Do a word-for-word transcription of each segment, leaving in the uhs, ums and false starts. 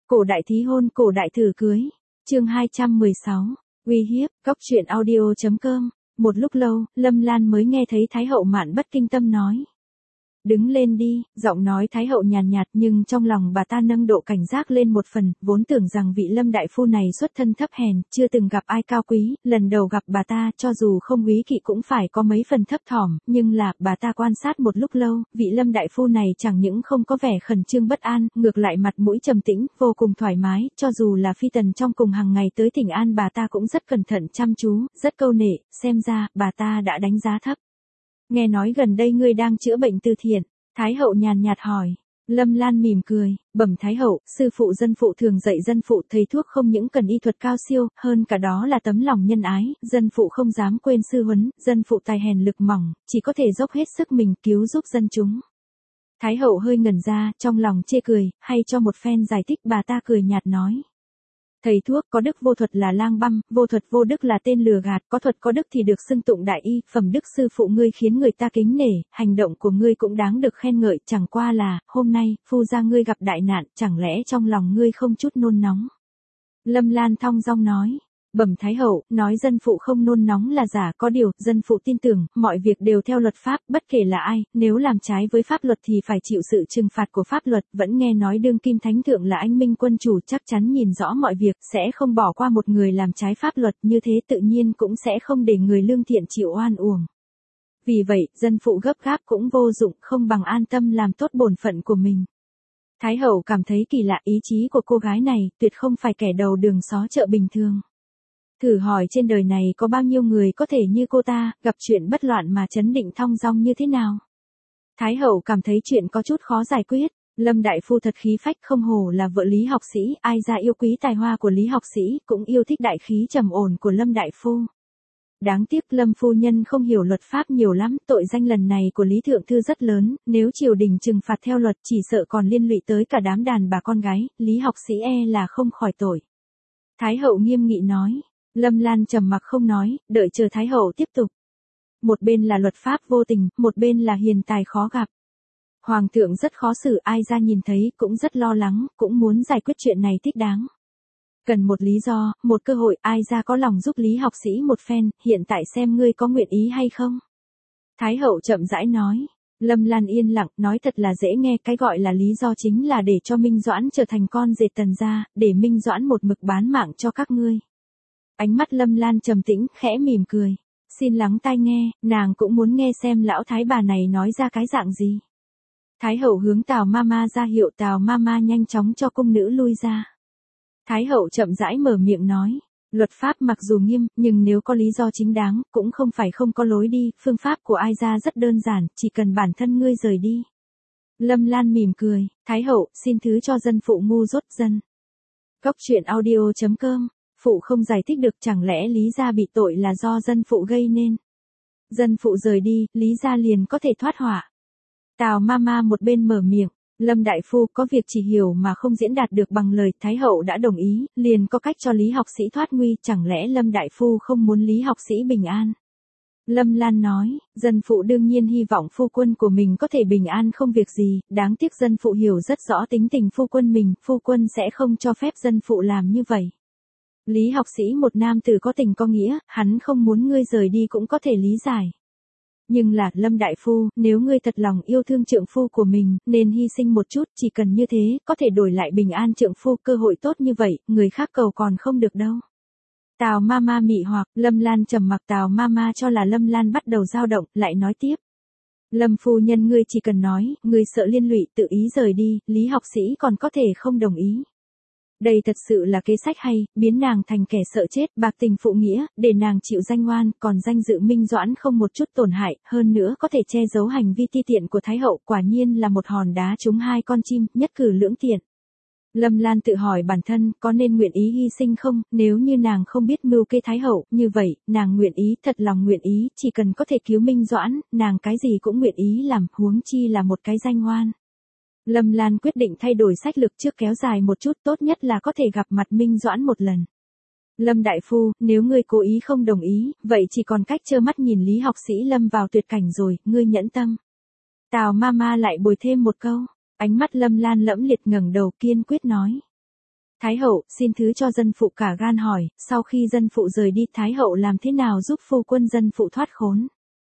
Cổ đại thí hôn, cổ đại thử cưới. Chương hai trăm mười sáu. Uy hiếp. Cóc truyện audio chấm com. Một lúc lâu, Lâm Lan mới nghe thấy Thái hậu Mạn Bất Kinh Tâm nói: "Đứng lên đi." Giọng nói Thái hậu nhàn nhạt, nhạt nhưng trong lòng bà ta nâng độ cảnh giác lên một phần, vốn tưởng rằng vị Lâm đại phu này xuất thân thấp hèn, chưa từng gặp ai cao quý, lần đầu gặp bà ta cho dù không quý kỵ cũng phải có mấy phần thấp thỏm, nhưng là, bà ta quan sát một lúc lâu, vị Lâm đại phu này chẳng những không có vẻ khẩn trương bất an, ngược lại mặt mũi trầm tĩnh, vô cùng thoải mái, cho dù là phi tần trong cùng hàng ngày tới thỉnh an bà ta cũng rất cẩn thận chăm chú, rất câu nệ, xem ra, bà ta đã đánh giá thấp. "Nghe nói gần đây ngươi đang chữa bệnh từ thiện." Thái hậu nhàn nhạt hỏi. Lâm Lan mỉm cười, bẩm Thái hậu, sư phụ dân phụ thường dạy dân phụ thầy thuốc không những cần y thuật cao siêu, hơn cả đó là tấm lòng nhân ái, dân phụ không dám quên sư huấn, dân phụ tài hèn lực mỏng, chỉ có thể dốc hết sức mình cứu giúp dân chúng. Thái hậu hơi ngẩn ra, trong lòng chê cười, hay cho một phen giải thích bà ta cười nhạt nói: "Thầy thuốc có đức vô thuật là lang băm, vô thuật vô đức là tên lừa gạt, có thuật có đức thì được xưng tụng đại y, phẩm đức sư phụ ngươi khiến người ta kính nể, hành động của ngươi cũng đáng được khen ngợi, chẳng qua là, hôm nay, phu gia ngươi gặp đại nạn, chẳng lẽ trong lòng ngươi không chút nôn nóng?" Lâm Lan thong dong nói. Bẩm Thái hậu, nói dân phụ không nôn nóng là giả, có điều, dân phụ tin tưởng, mọi việc đều theo luật pháp, bất kể là ai, nếu làm trái với pháp luật thì phải chịu sự trừng phạt của pháp luật, vẫn nghe nói đương kim thánh thượng là anh minh quân chủ chắc chắn nhìn rõ mọi việc, sẽ không bỏ qua một người làm trái pháp luật, như thế tự nhiên cũng sẽ không để người lương thiện chịu oan uổng. Vì vậy, dân phụ gấp gáp cũng vô dụng, không bằng an tâm làm tốt bổn phận của mình. Thái hậu cảm thấy kỳ lạ, ý chí của cô gái này, tuyệt không phải kẻ đầu đường xó chợ bình thường. Thử hỏi trên đời này có bao nhiêu người có thể như cô ta, gặp chuyện bất loạn mà trấn định thong dong như thế nào? Thái hậu cảm thấy chuyện có chút khó giải quyết. Lâm đại phu thật khí phách, không hổ là vợ Lý học sĩ, ai ra yêu quý tài hoa của Lý học sĩ, cũng yêu thích đại khí trầm ổn của Lâm đại phu. Đáng tiếc Lâm phu nhân không hiểu luật pháp nhiều lắm, tội danh lần này của Lý thượng thư rất lớn, nếu triều đình trừng phạt theo luật chỉ sợ còn liên lụy tới cả đám đàn bà con gái, Lý học sĩ e là không khỏi tội. Thái hậu nghiêm nghị nói. Lâm Lan trầm mặc không nói, đợi chờ Thái hậu tiếp tục. Một bên là luật pháp vô tình, một bên là hiền tài khó gặp. Hoàng thượng rất khó xử, ai ra nhìn thấy cũng rất lo lắng, cũng muốn giải quyết chuyện này thích đáng. Cần một lý do, một cơ hội, ai ra có lòng giúp Lý học sĩ một phen, hiện tại xem ngươi có nguyện ý hay không. Thái hậu chậm rãi nói. Lâm Lan yên lặng, nói thật là dễ nghe, cái gọi là lý do chính là để cho Minh Doãn trở thành con dệt Tần gia, để Minh Doãn một mực bán mạng cho các ngươi. Ánh mắt Lâm Lan trầm tĩnh, khẽ mỉm cười. Xin lắng tai nghe, nàng cũng muốn nghe xem lão thái bà này nói ra cái dạng gì. Thái hậu hướng Tào Mama ra hiệu, Tào Mama nhanh chóng cho cung nữ lui ra. Thái hậu chậm rãi mở miệng nói. Luật pháp mặc dù nghiêm, nhưng nếu có lý do chính đáng, cũng không phải không có lối đi, phương pháp của ai ra rất đơn giản, chỉ cần bản thân ngươi rời đi. Lâm Lan mỉm cười, Thái hậu, xin thứ cho dân phụ ngu dốt dân. Cóc truyện audio chấm com. Phụ không giải thích được, chẳng lẽ Lý gia bị tội là do dân phụ gây nên. Dân phụ rời đi, Lý gia liền có thể thoát họa. Tào Mama một bên mở miệng. Lâm đại phu có việc chỉ hiểu mà không diễn đạt được bằng lời, Thái hậu đã đồng ý, liền có cách cho Lý học sĩ thoát nguy, chẳng lẽ Lâm đại phu không muốn Lý học sĩ bình an. Lâm Lan nói, dân phụ đương nhiên hy vọng phu quân của mình có thể bình an không việc gì, đáng tiếc dân phụ hiểu rất rõ tính tình phu quân mình, phu quân sẽ không cho phép dân phụ làm như vậy. Lý học sĩ một nam tử có tình có nghĩa, hắn không muốn ngươi rời đi cũng có thể lý giải. Nhưng là, Lâm đại phu, nếu ngươi thật lòng yêu thương trượng phu của mình, nên hy sinh một chút, chỉ cần như thế, có thể đổi lại bình an trượng phu, cơ hội tốt như vậy, người khác cầu còn không được đâu. Tào Mama mị hoặc, Lâm Lan trầm mặc, Tào Mama cho là Lâm Lan bắt đầu dao động, lại nói tiếp. Lâm phu nhân ngươi chỉ cần nói, ngươi sợ liên lụy, tự ý rời đi, Lý học sĩ còn có thể không đồng ý. Đây thật sự là kế sách hay, biến nàng thành kẻ sợ chết, bạc tình phụ nghĩa, để nàng chịu danh oan, còn danh dự Minh Doãn không một chút tổn hại, hơn nữa có thể che giấu hành vi ti tiện của Thái hậu, quả nhiên là một hòn đá trúng hai con chim, nhất cử lưỡng tiện. Lâm Lan tự hỏi bản thân, có nên nguyện ý hy sinh không, nếu như nàng không biết mưu kê Thái hậu, như vậy, nàng nguyện ý, thật lòng nguyện ý, chỉ cần có thể cứu Minh Doãn, nàng cái gì cũng nguyện ý làm, huống chi là một cái danh oan. Lâm Lan quyết định thay đổi sách lược trước, kéo dài một chút, tốt nhất là có thể gặp mặt Minh Doãn một lần. Lâm đại phu, nếu ngươi cố ý không đồng ý, vậy chỉ còn cách trơ mắt nhìn Lý học sĩ lâm vào tuyệt cảnh rồi, ngươi nhẫn tâm. Tào Mama lại bồi thêm một câu, ánh mắt Lâm Lan lẫm liệt ngẩng đầu kiên quyết nói. Thái hậu, xin thứ cho dân phụ cả gan hỏi, sau khi dân phụ rời đi Thái hậu làm thế nào giúp phu quân dân phụ thoát khốn?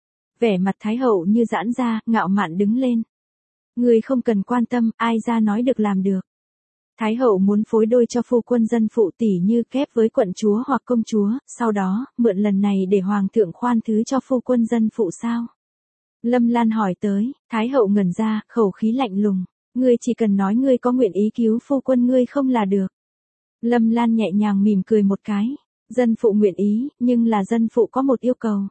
Vẻ mặt Thái hậu như giãn ra, ngạo mạn đứng lên. Người không cần quan tâm, ai ra nói được làm được. Thái hậu muốn phối đôi cho phu quân dân phụ tỷ như kép với quận chúa hoặc công chúa, sau đó, mượn lần này để hoàng thượng khoan thứ cho phu quân dân phụ sao? Lâm Lan hỏi tới, Thái hậu ngẩn ra, khẩu khí lạnh lùng. Ngươi chỉ cần nói ngươi có nguyện ý cứu phu quân ngươi không là được. Lâm Lan nhẹ nhàng mỉm cười một cái. Dân phụ nguyện ý, nhưng là dân phụ có một yêu cầu.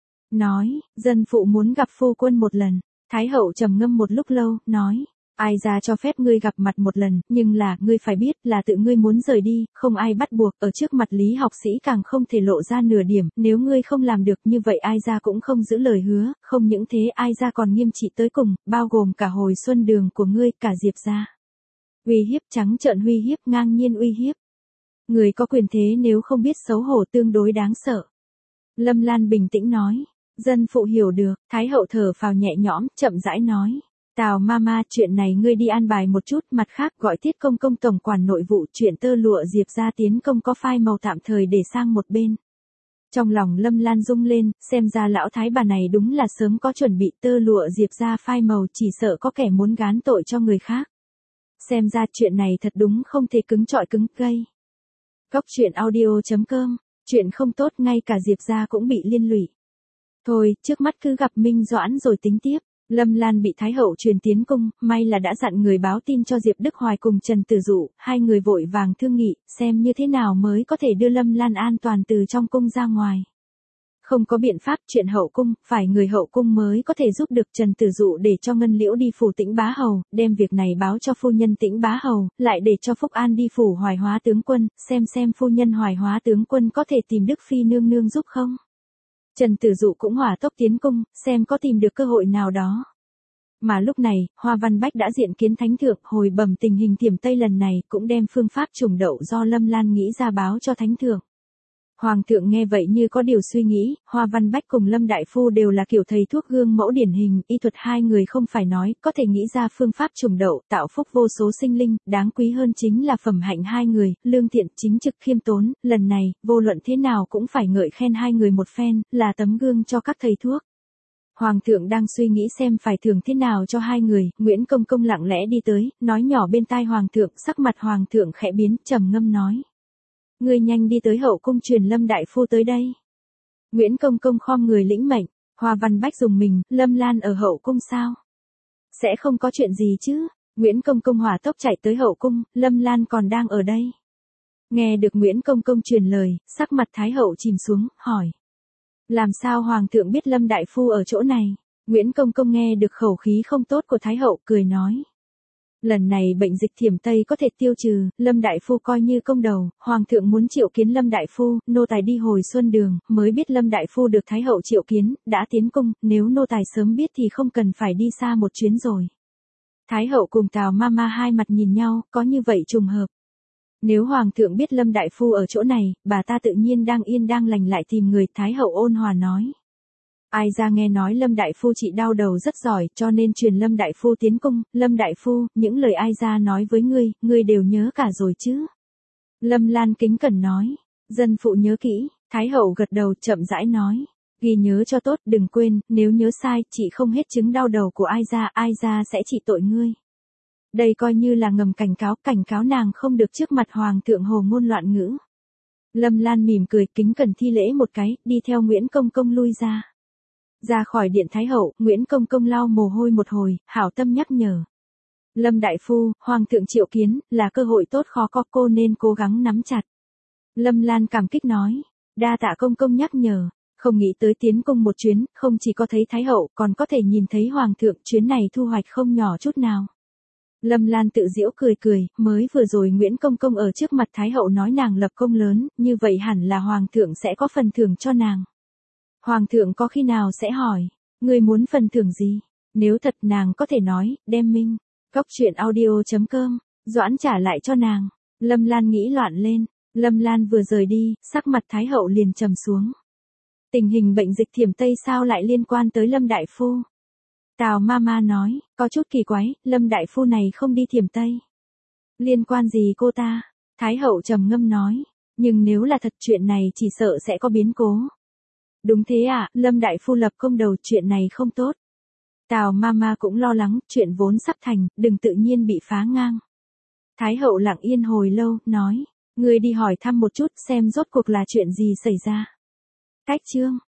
Nói, dân phụ muốn gặp phu quân một lần. Thái hậu trầm ngâm một lúc lâu, nói. Ai ra cho phép ngươi gặp mặt một lần, nhưng là, ngươi phải biết là tự ngươi muốn rời đi, không ai bắt buộc, ở trước mặt lý học sĩ càng không thể lộ ra nửa điểm, nếu ngươi không làm được như vậy ai ra cũng không giữ lời hứa, không những thế ai ra còn nghiêm trị tới cùng, bao gồm cả hồi xuân đường của ngươi, cả Diệp gia. Uy hiếp trắng trợn uy hiếp ngang nhiên uy hiếp. Người có quyền thế nếu không biết xấu hổ tương đối đáng sợ. Lâm Lan bình tĩnh nói, dân phụ hiểu được, Thái hậu thở phào nhẹ nhõm, chậm rãi nói. Tào mama, chuyện này ngươi đi an bài một chút, mặt khác gọi Tiết công công tổng quản nội vụ, chuyện tơ lụa Diệp gia tiến công có phai màu tạm thời để sang một bên. Trong lòng Lâm Lan rung lên, xem ra lão thái bà này đúng là sớm có chuẩn bị, tơ lụa Diệp gia phai màu, chỉ sợ có kẻ muốn gán tội cho người khác. Xem ra chuyện này thật đúng không thể cứng trọi cứng cây. Góc truyện audio chấm com, chuyện không tốt ngay cả Diệp gia cũng bị liên lụy. Thôi, trước mắt cứ gặp Minh Doãn rồi tính tiếp. Lâm Lan bị Thái hậu truyền tiến cung, may là đã dặn người báo tin cho Diệp Đức Hoài cùng Trần Tử Dụ, hai người vội vàng thương nghị, xem như thế nào mới có thể đưa Lâm Lan an toàn từ trong cung ra ngoài. Không có biện pháp, chuyện hậu cung, phải người hậu cung mới có thể giúp được Trần Tử Dụ để cho Ngân Liễu đi phủ Tĩnh Bá Hầu, đem việc này báo cho phu nhân Tĩnh Bá Hầu, lại để cho Phúc An đi phủ Hoài Hóa tướng quân, xem xem phu nhân Hoài Hóa tướng quân có thể tìm Đức Phi nương nương giúp không. Trần Tử Dụ cũng hỏa tốc tiến cung, xem có tìm được cơ hội nào đó. Mà lúc này, Hoa Văn Bách đã diện kiến Thánh Thượng, hồi bẩm tình hình Thiểm Tây lần này, cũng đem phương pháp trùng đậu do Lâm Lan nghĩ ra báo cho Thánh Thượng. Hoàng thượng nghe vậy như có điều suy nghĩ, Hoa Văn Bách cùng Lâm Đại Phu đều là kiểu thầy thuốc gương mẫu điển hình, y thuật hai người không phải nói, có thể nghĩ ra phương pháp trùng đậu, tạo phúc vô số sinh linh, đáng quý hơn chính là phẩm hạnh hai người, lương thiện, chính trực, khiêm tốn, lần này, vô luận thế nào cũng phải ngợi khen hai người một phen, là tấm gương cho các thầy thuốc. Hoàng thượng đang suy nghĩ xem phải thưởng thế nào cho hai người, Nguyễn Công Công lặng lẽ đi tới, nói nhỏ bên tai Hoàng thượng, sắc mặt Hoàng thượng khẽ biến, trầm ngâm nói. Ngươi nhanh đi tới hậu cung truyền Lâm Đại Phu tới đây. Nguyễn Công Công khom người lĩnh mệnh, Hoa Văn Bách dùng mình, Lâm Lan ở hậu cung sao? Sẽ không có chuyện gì chứ? Nguyễn Công Công hỏa tốc chạy tới hậu cung, Lâm Lan còn đang ở đây. Nghe được Nguyễn Công Công truyền lời, sắc mặt Thái hậu chìm xuống, hỏi. Làm sao Hoàng thượng biết Lâm Đại Phu ở chỗ này? Nguyễn Công Công nghe được khẩu khí không tốt của Thái hậu, cười nói. Lần này bệnh dịch Thiểm Tây có thể tiêu trừ, Lâm Đại Phu coi như công đầu, Hoàng thượng muốn triệu kiến Lâm Đại Phu, nô tài đi hồi xuân đường, mới biết Lâm Đại Phu được Thái hậu triệu kiến, đã tiến cung, nếu nô tài sớm biết thì không cần phải đi xa một chuyến rồi. Thái hậu cùng Tào Mama hai mặt nhìn nhau, có như vậy trùng hợp. Nếu Hoàng thượng biết Lâm Đại Phu ở chỗ này, bà ta tự nhiên đang yên đang lành lại tìm người, Thái hậu ôn hòa nói. Ai ra nghe nói Lâm Đại Phu trị đau đầu rất giỏi, cho nên truyền Lâm Đại Phu tiến cung, Lâm Đại Phu, những lời ai ra nói với ngươi, ngươi đều nhớ cả rồi chứ. Lâm Lan kính cẩn nói, dân phụ nhớ kỹ, Thái hậu gật đầu chậm rãi nói, ghi nhớ cho tốt, đừng quên, nếu nhớ sai, chị không hết chứng đau đầu của ai ra, ai ra sẽ trị tội ngươi. Đây coi như là ngầm cảnh cáo, cảnh cáo nàng không được trước mặt Hoàng thượng hồ ngôn loạn ngữ. Lâm Lan mỉm cười, kính cẩn thi lễ một cái, đi theo Nguyễn Công Công lui ra. Ra khỏi điện Thái hậu, Nguyễn Công Công lau mồ hôi một hồi, hảo tâm nhắc nhở. Lâm Đại Phu, Hoàng thượng triệu kiến, là cơ hội tốt khó có, cô nên cố gắng nắm chặt. Lâm Lan cảm kích nói, đa tạ Công Công nhắc nhở, không nghĩ tới tiến cung một chuyến, không chỉ có thấy Thái hậu, còn có thể nhìn thấy Hoàng thượng, chuyến này thu hoạch không nhỏ chút nào. Lâm Lan tự giễu cười cười, mới vừa rồi Nguyễn Công Công ở trước mặt Thái hậu nói nàng lập công lớn, như vậy hẳn là Hoàng thượng sẽ có phần thưởng cho nàng. Hoàng thượng có khi nào sẽ hỏi, ngươi muốn phần thưởng gì? Nếu thật nàng có thể nói, đem minh. Góc truyện audio chấm com, Doãn trả lại cho nàng. Lâm Lan nghĩ loạn lên, Lâm Lan vừa rời đi, sắc mặt Thái hậu liền trầm xuống. Tình hình bệnh dịch Thiểm Tây sao lại liên quan tới Lâm Đại Phu? Tào Mama nói, có chút kỳ quái, Lâm Đại Phu này không đi Thiểm Tây. Liên quan gì cô ta? Thái hậu trầm ngâm nói, nhưng nếu là thật chuyện này chỉ sợ sẽ có biến cố. Đúng thế ạ, à, Lâm đại phu lập công đầu, chuyện này không tốt. Tào Mama cũng lo lắng, chuyện vốn sắp thành, đừng tự nhiên bị phá ngang. Thái hậu lặng yên hồi lâu, nói, ngươi đi hỏi thăm một chút xem rốt cuộc là chuyện gì xảy ra. Cách chương